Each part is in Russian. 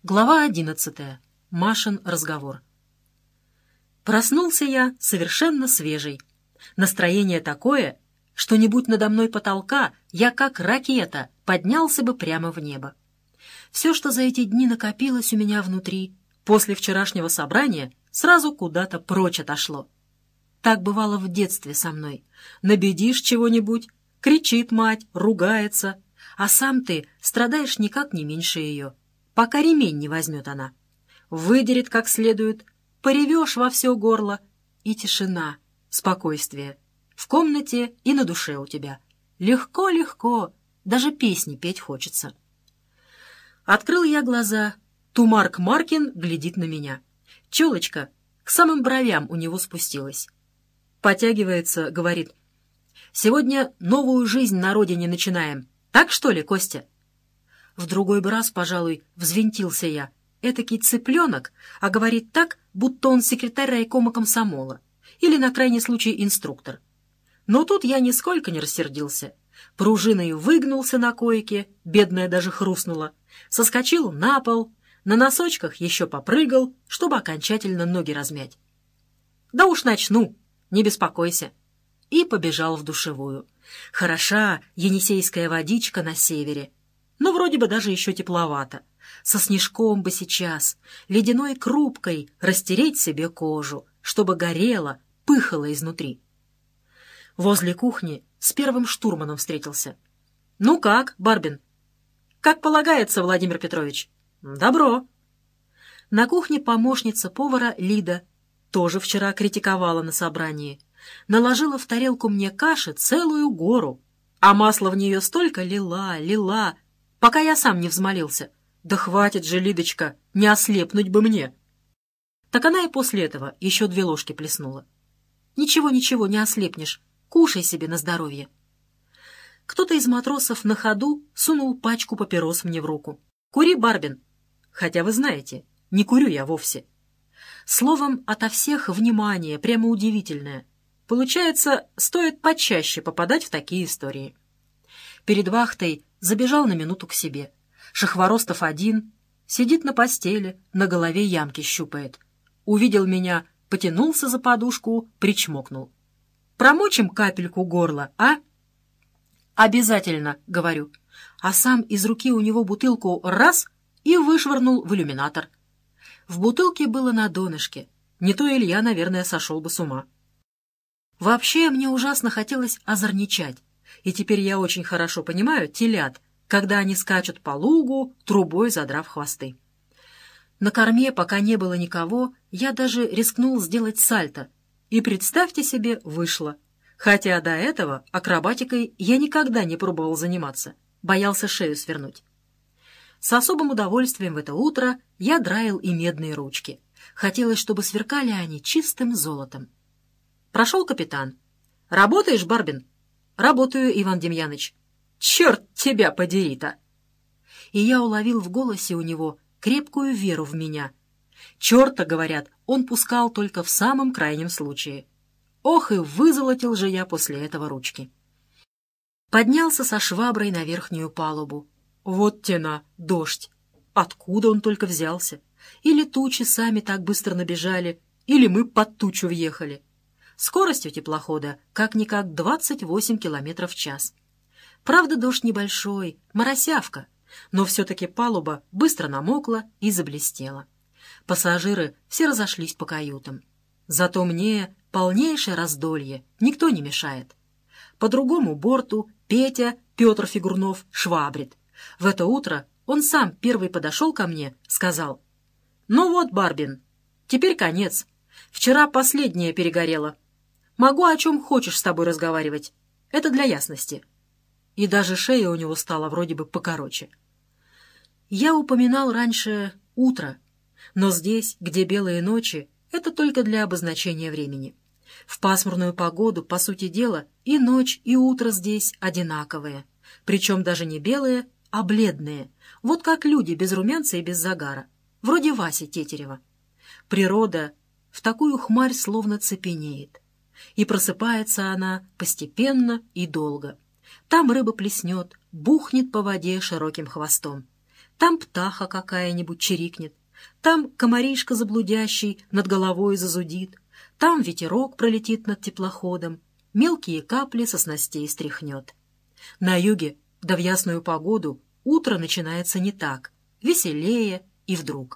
Глава 11. Машин разговор. Проснулся я совершенно свежий. Настроение такое, что не будь надо мной потолка, я как ракета поднялся бы прямо в небо. Все, что за эти дни накопилось у меня внутри, после вчерашнего собрания сразу куда-то прочь отошло. Так бывало в детстве со мной. Набедишь чего-нибудь, кричит мать, ругается, а сам ты страдаешь никак не меньше ее. Пока ремень не возьмет она. Выдерет как следует, поревешь во все горло, и тишина, спокойствие. В комнате и на душе у тебя. Легко-легко, даже песни петь хочется. Открыл я глаза. Тумарк Маркин глядит на меня. Челочка к самым бровям у него спустилась. Потягивается, говорит: «Сегодня новую жизнь на родине начинаем. Так что ли, Костя?» В другой бы раз, пожалуй, взвинтился я. Этакий цыпленок, а говорит так, будто он секретарь райкома комсомола. Или, на крайний случай, инструктор. Но тут я нисколько не рассердился. Пружиной выгнулся на койке, бедная даже хрустнула. Соскочил на пол, на носочках еще попрыгал, чтобы окончательно ноги размять. «Да уж начну, не беспокойся». И побежал в душевую. Хороша енисейская водичка на севере. Но вроде бы даже еще тепловато. Со снежком бы сейчас, ледяной крупкой растереть себе кожу, чтобы горело, пыхало изнутри. Возле кухни с первым штурманом встретился. «Ну как, Барбин?» «Как полагается, Владимир Петрович?» «Добро». На кухне помощница повара Лида тоже вчера критиковала на собрании. Наложила в тарелку мне каши целую гору, а масла в нее столько лила, пока я сам не взмолился. «Да хватит же, Лидочка, не ослепнуть бы мне!» Так она и после этого еще 2 ложки плеснула. «Ничего, не ослепнешь, кушай себе на здоровье». Кто-то из матросов на ходу сунул пачку папирос мне в руку. «Кури, Барбин!» Хотя вы знаете, не курю я вовсе. Словом, ото всех внимание, прямо удивительное. Получается, стоит почаще попадать в такие истории. Перед вахтой забежал на минуту к себе. Шахворостов один, сидит на постели, на голове ямки щупает. Увидел меня, потянулся за подушку, причмокнул. «Промочим капельку горла, а?» «Обязательно», — говорю. А сам из руки у него бутылку раз и вышвырнул в иллюминатор. В бутылке было на донышке. Не то Илья, наверное, сошел бы с ума. Вообще, мне ужасно хотелось озорничать. И теперь я очень хорошо понимаю телят, когда они скачут по лугу, трубой задрав хвосты. На корме, пока не было никого, я даже рискнул сделать сальто. И, представьте себе, вышло. Хотя до этого акробатикой я никогда не пробовал заниматься. Боялся шею свернуть. С особым удовольствием в это утро я драил и медные ручки. Хотелось, чтобы сверкали они чистым золотом. Прошел капитан. «Работаешь, Барбин?» «Работаю, Иван Демьяныч». «Черт тебя подери-то!» И я уловил в голосе у него крепкую веру в меня. Черта, говорят, он пускал только в самом крайнем случае. Ох, и вызолотил же я после этого ручки. Поднялся со шваброй на верхнюю палубу. Вот тена, дождь. Откуда он только взялся? Или тучи сами так быстро набежали, или мы под тучу въехали. Скорость у теплохода как-никак 28 километров в час. Правда, дождь небольшой, моросявка, но все-таки палуба быстро намокла и заблестела. Пассажиры все разошлись по каютам. Зато мне полнейшее раздолье, никто не мешает. По другому борту Петя, Петр Фигурнов, швабрит. В это утро он сам первый подошел ко мне, сказал: «Ну вот, Барбин, теперь конец. Вчера последнее перегорело. Могу о чем хочешь с тобой разговаривать. Это для ясности». И даже шея у него стала вроде бы покороче. Я упоминал раньше утро, но здесь, где белые ночи, это только для обозначения времени. В пасмурную погоду, по сути дела, и ночь, и утро здесь одинаковые. Причем даже не белые, а бледные. Вот как люди без румянца и без загара. Вроде Васи Тетерева. Природа в такую хмарь словно цепенеет. И просыпается она постепенно и долго. Там рыба плеснет, бухнет по воде широким хвостом. Там птаха какая-нибудь чирикнет, там комаришка заблудящий над головой зазудит, там ветерок пролетит над теплоходом, мелкие капли со снастей стряхнет. На юге, да в ясную погоду, утро начинается не так, веселее и вдруг.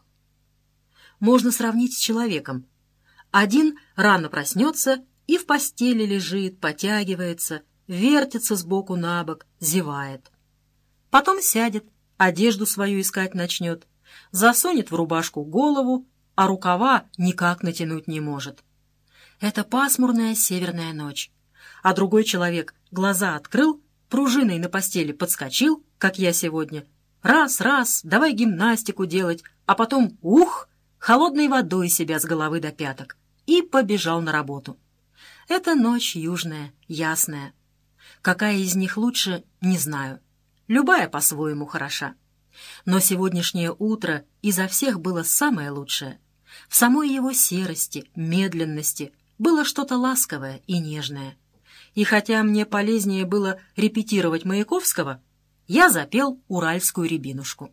Можно сравнить с человеком. Один рано проснется и в постели лежит, потягивается, вертится сбоку на бок, зевает. Потом сядет, одежду свою искать начнет, засунет в рубашку голову, а рукава никак натянуть не может. Это пасмурная северная ночь. А другой человек глаза открыл, пружиной на постели подскочил, как я сегодня. Раз, давай гимнастику делать, а потом, холодной водой себя с головы до пяток. И побежал на работу. Это ночь южная, ясная. Какая из них лучше, не знаю. Любая по-своему хороша. Но сегодняшнее утро изо всех было самое лучшее. В самой его серости, медленности было что-то ласковое и нежное. И хотя мне полезнее было репетировать Маяковского, я запел «Уральскую рябинушку».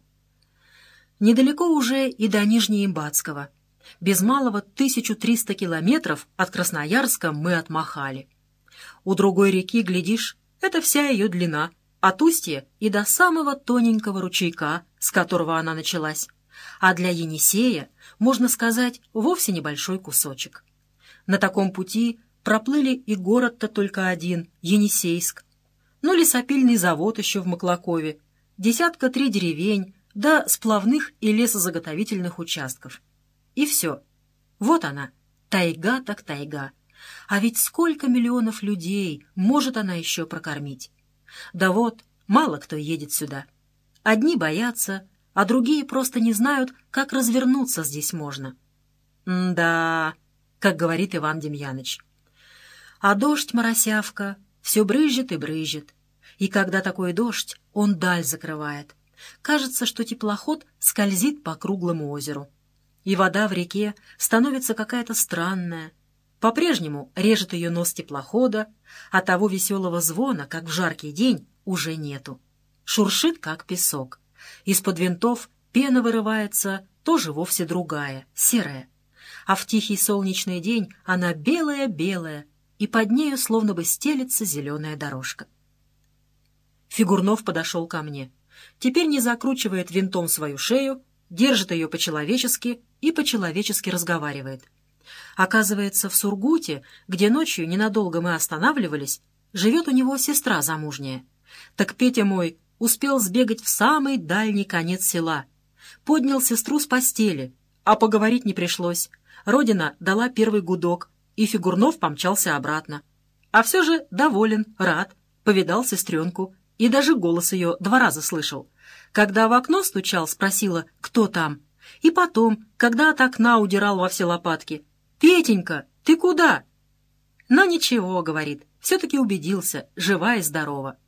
Недалеко уже и до Нижнеимбатского. Без малого 1300 километров от Красноярска мы отмахали. У другой реки, глядишь, это вся ее длина, от устья и до самого тоненького ручейка, с которого она началась, а для Енисея, можно сказать, вовсе небольшой кусочек. На таком пути проплыли и город-то только один, Енисейск, ну, лесопильный завод еще в Маклакове, 3 деревень, да сплавных и лесозаготовительных участков. И все. Вот она, тайга так тайга. А ведь сколько миллионов людей может она еще прокормить? Да вот, мало кто едет сюда. Одни боятся, а другие просто не знают, как развернуться здесь можно. Да, как говорит Иван Демьяныч. А дождь, моросявка, все брызжет и брызжет. И когда такой дождь, он даль закрывает. Кажется, что теплоход скользит по круглому озеру. И вода в реке становится какая-то странная. По-прежнему режет ее нос теплохода, а того веселого звона, как в жаркий день, уже нету. Шуршит, как песок. Из-под винтов пена вырывается, тоже вовсе другая, серая. А в тихий солнечный день она белая-белая, и под нею словно бы стелется зеленая дорожка. Фигурнов подошел ко мне. Теперь не закручивает винтом свою шею, держит ее по-человечески и по-человечески разговаривает. Оказывается, в Сургуте, где ночью ненадолго мы останавливались, живет у него сестра замужняя. Так Петя мой успел сбегать в самый дальний конец села. Поднял сестру с постели, а поговорить не пришлось. Родина дала первый гудок, и Фигурнов помчался обратно. А все же доволен, рад, повидал сестренку, и даже голос ее 2 раза слышал. Когда в окно стучал, спросила, кто там. И потом, когда от окна удирал во все лопатки. «Петенька, ты куда?» «Но ничего», — говорит, — «все-таки убедился, жива и здорова».